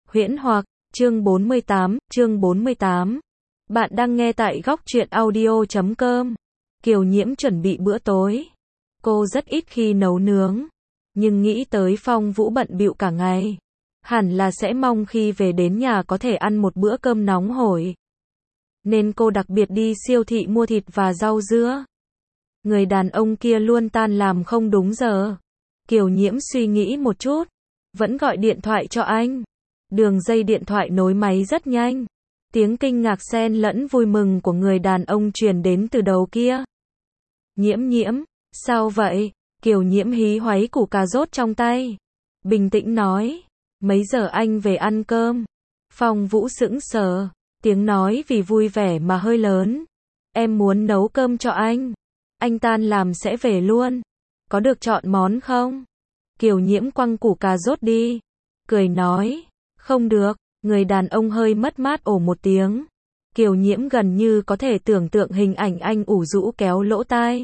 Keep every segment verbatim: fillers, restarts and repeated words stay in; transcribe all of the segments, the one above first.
Huyễn hoặc, chương bốn mươi tám, chương bốn mươi tám. Bạn đang nghe tại góc truyện audio chấm com. Kiều Nhiễm chuẩn bị bữa tối. Cô rất ít khi nấu nướng, nhưng nghĩ tới Phong Vũ bận bịu cả ngày, hẳn là sẽ mong khi về đến nhà có thể ăn một bữa cơm nóng hổi. Nên cô đặc biệt đi siêu thị mua thịt và rau dưa. Người đàn ông kia luôn tan làm không đúng giờ. Kiều Nhiễm suy nghĩ một chút, vẫn gọi điện thoại cho anh. Đường dây điện thoại nối máy rất nhanh. Tiếng kinh ngạc xen lẫn vui mừng của người đàn ông truyền đến từ đầu kia. Nhiễm Nhiễm, sao vậy? Kiều Nhiễm hí hoáy củ cà rốt trong tay, bình tĩnh nói, mấy giờ anh về ăn cơm? Phong Vũ sững sờ, tiếng nói vì vui vẻ mà hơi lớn. Em muốn nấu cơm cho anh. Anh tan làm sẽ về luôn. Có được chọn món không? Kiều Nhiễm quăng củ cà rốt đi, cười nói, không được. Người đàn ông hơi mất mát ồ một tiếng. Kiều Nhiễm gần như có thể tưởng tượng hình ảnh anh ủ rũ kéo lỗ tai.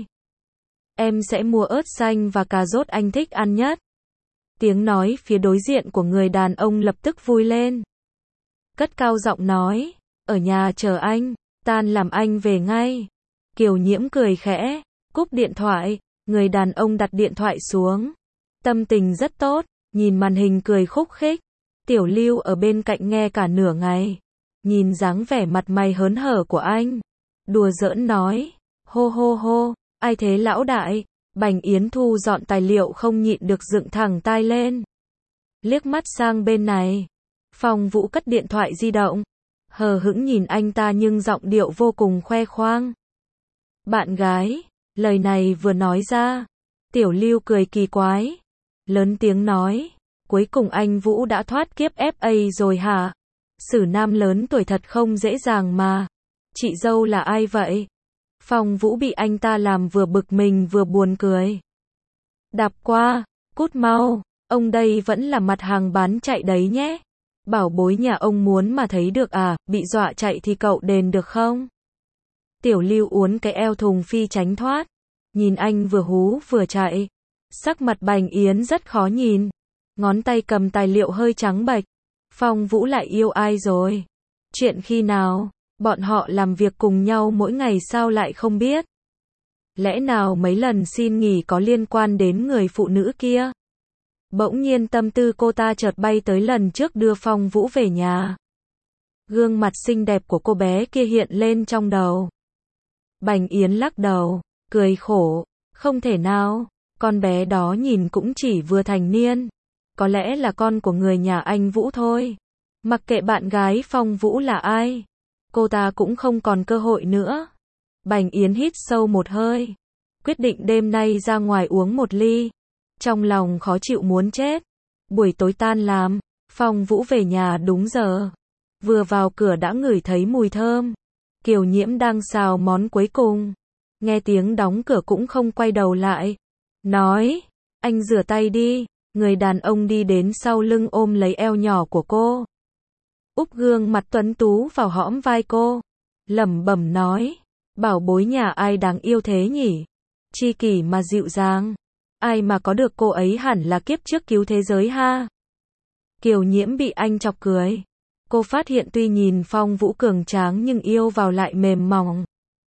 Em sẽ mua ớt xanh và cà rốt anh thích ăn nhất. Tiếng nói phía đối diện của người đàn ông lập tức vui lên. Cất cao giọng nói, ở nhà chờ anh, tan làm anh về ngay. Kiều Nhiễm cười khẽ, cúp điện thoại. Người đàn ông đặt điện thoại xuống. Tâm tình rất tốt, nhìn màn hình cười khúc khích. Tiểu Lưu ở bên cạnh nghe cả nửa ngày. Nhìn dáng vẻ mặt mày hớn hở của anh, đùa giỡn nói, hô hô hô, ai thế lão đại? Bành Yến thu dọn tài liệu không nhịn được dựng thẳng tai lên. Liếc mắt sang bên này. Phong Vũ cất điện thoại di động, hờ hững nhìn anh ta nhưng giọng điệu vô cùng khoe khoang. Bạn gái, lời này vừa nói ra, Tiểu Lưu cười kỳ quái, lớn tiếng nói, cuối cùng anh Vũ đã thoát kiếp ép a rồi hả? Xử nam lớn tuổi thật không dễ dàng mà. Chị dâu là ai vậy? Phong Vũ bị anh ta làm vừa bực mình vừa buồn cười. Đạp qua, cút mau, ông đây vẫn là mặt hàng bán chạy đấy nhé. Bảo bối nhà ông muốn mà thấy được à, bị dọa chạy thì cậu đền được không? Tiểu Lưu uốn cái eo thùng phi tránh thoát, nhìn anh vừa hú vừa chạy. Sắc mặt Bành Yến rất khó nhìn, ngón tay cầm tài liệu hơi trắng bệch. Phong Vũ lại yêu ai rồi? Chuyện khi nào? Bọn họ làm việc cùng nhau mỗi ngày sao lại không biết? Lẽ nào mấy lần xin nghỉ có liên quan đến người phụ nữ kia? Bỗng nhiên tâm tư cô ta chợt bay tới lần trước đưa Phong Vũ về nhà. Gương mặt xinh đẹp của cô bé kia hiện lên trong đầu. Bành Yến lắc đầu, cười khổ, không thể nào, con bé đó nhìn cũng chỉ vừa thành niên. Có lẽ là con của người nhà anh Vũ thôi. Mặc kệ bạn gái Phong Vũ là ai, cô ta cũng không còn cơ hội nữa. Bành Yến hít sâu một hơi, quyết định đêm nay ra ngoài uống một ly. Trong lòng khó chịu muốn chết. Buổi tối tan làm, Phong Vũ về nhà đúng giờ. Vừa vào cửa đã ngửi thấy mùi thơm. Kiều Nhiễm đang xào món cuối cùng. Nghe tiếng đóng cửa cũng không quay đầu lại. Nói, anh rửa tay đi. Người đàn ông đi đến sau lưng ôm lấy eo nhỏ của cô, úp gương mặt tuấn tú vào hõm vai cô, lẩm bẩm nói, bảo bối nhà ai đáng yêu thế nhỉ? Chi kỷ mà dịu dàng, ai mà có được cô ấy hẳn là kiếp trước cứu thế giới ha. Kiều Nhiễm bị anh chọc cười. Cô phát hiện tuy nhìn Phong Vũ cường tráng nhưng yêu vào lại mềm mỏng.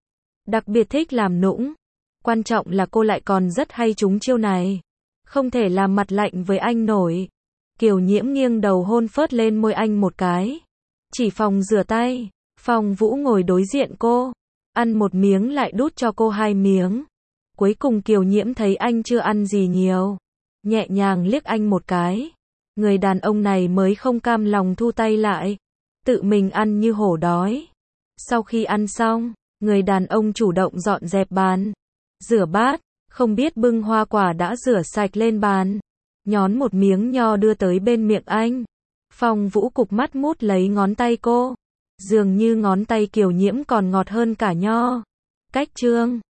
Đặc biệt thích làm nũng. Quan trọng là cô lại còn rất hay trúng chiêu này. Không thể làm mặt lạnh với anh nổi. Kiều Nhiễm nghiêng đầu hôn phớt lên môi anh một cái. Chỉ phòng rửa tay. Phong Vũ ngồi đối diện cô, ăn một miếng lại đút cho cô hai miếng. Cuối cùng Kiều Nhiễm thấy anh chưa ăn gì nhiều, nhẹ nhàng liếc anh một cái. Người đàn ông này mới không cam lòng thu tay lại, tự mình ăn như hổ đói. Sau khi ăn xong, người đàn ông chủ động dọn dẹp bàn, rửa bát. Không biết bưng hoa quả đã rửa sạch lên bàn, nhón một miếng nho đưa tới bên miệng anh. Phong Vũ cụp mắt mút lấy ngón tay cô, dường như ngón tay Kiều Nhiễm còn ngọt hơn cả nho. Cách trương.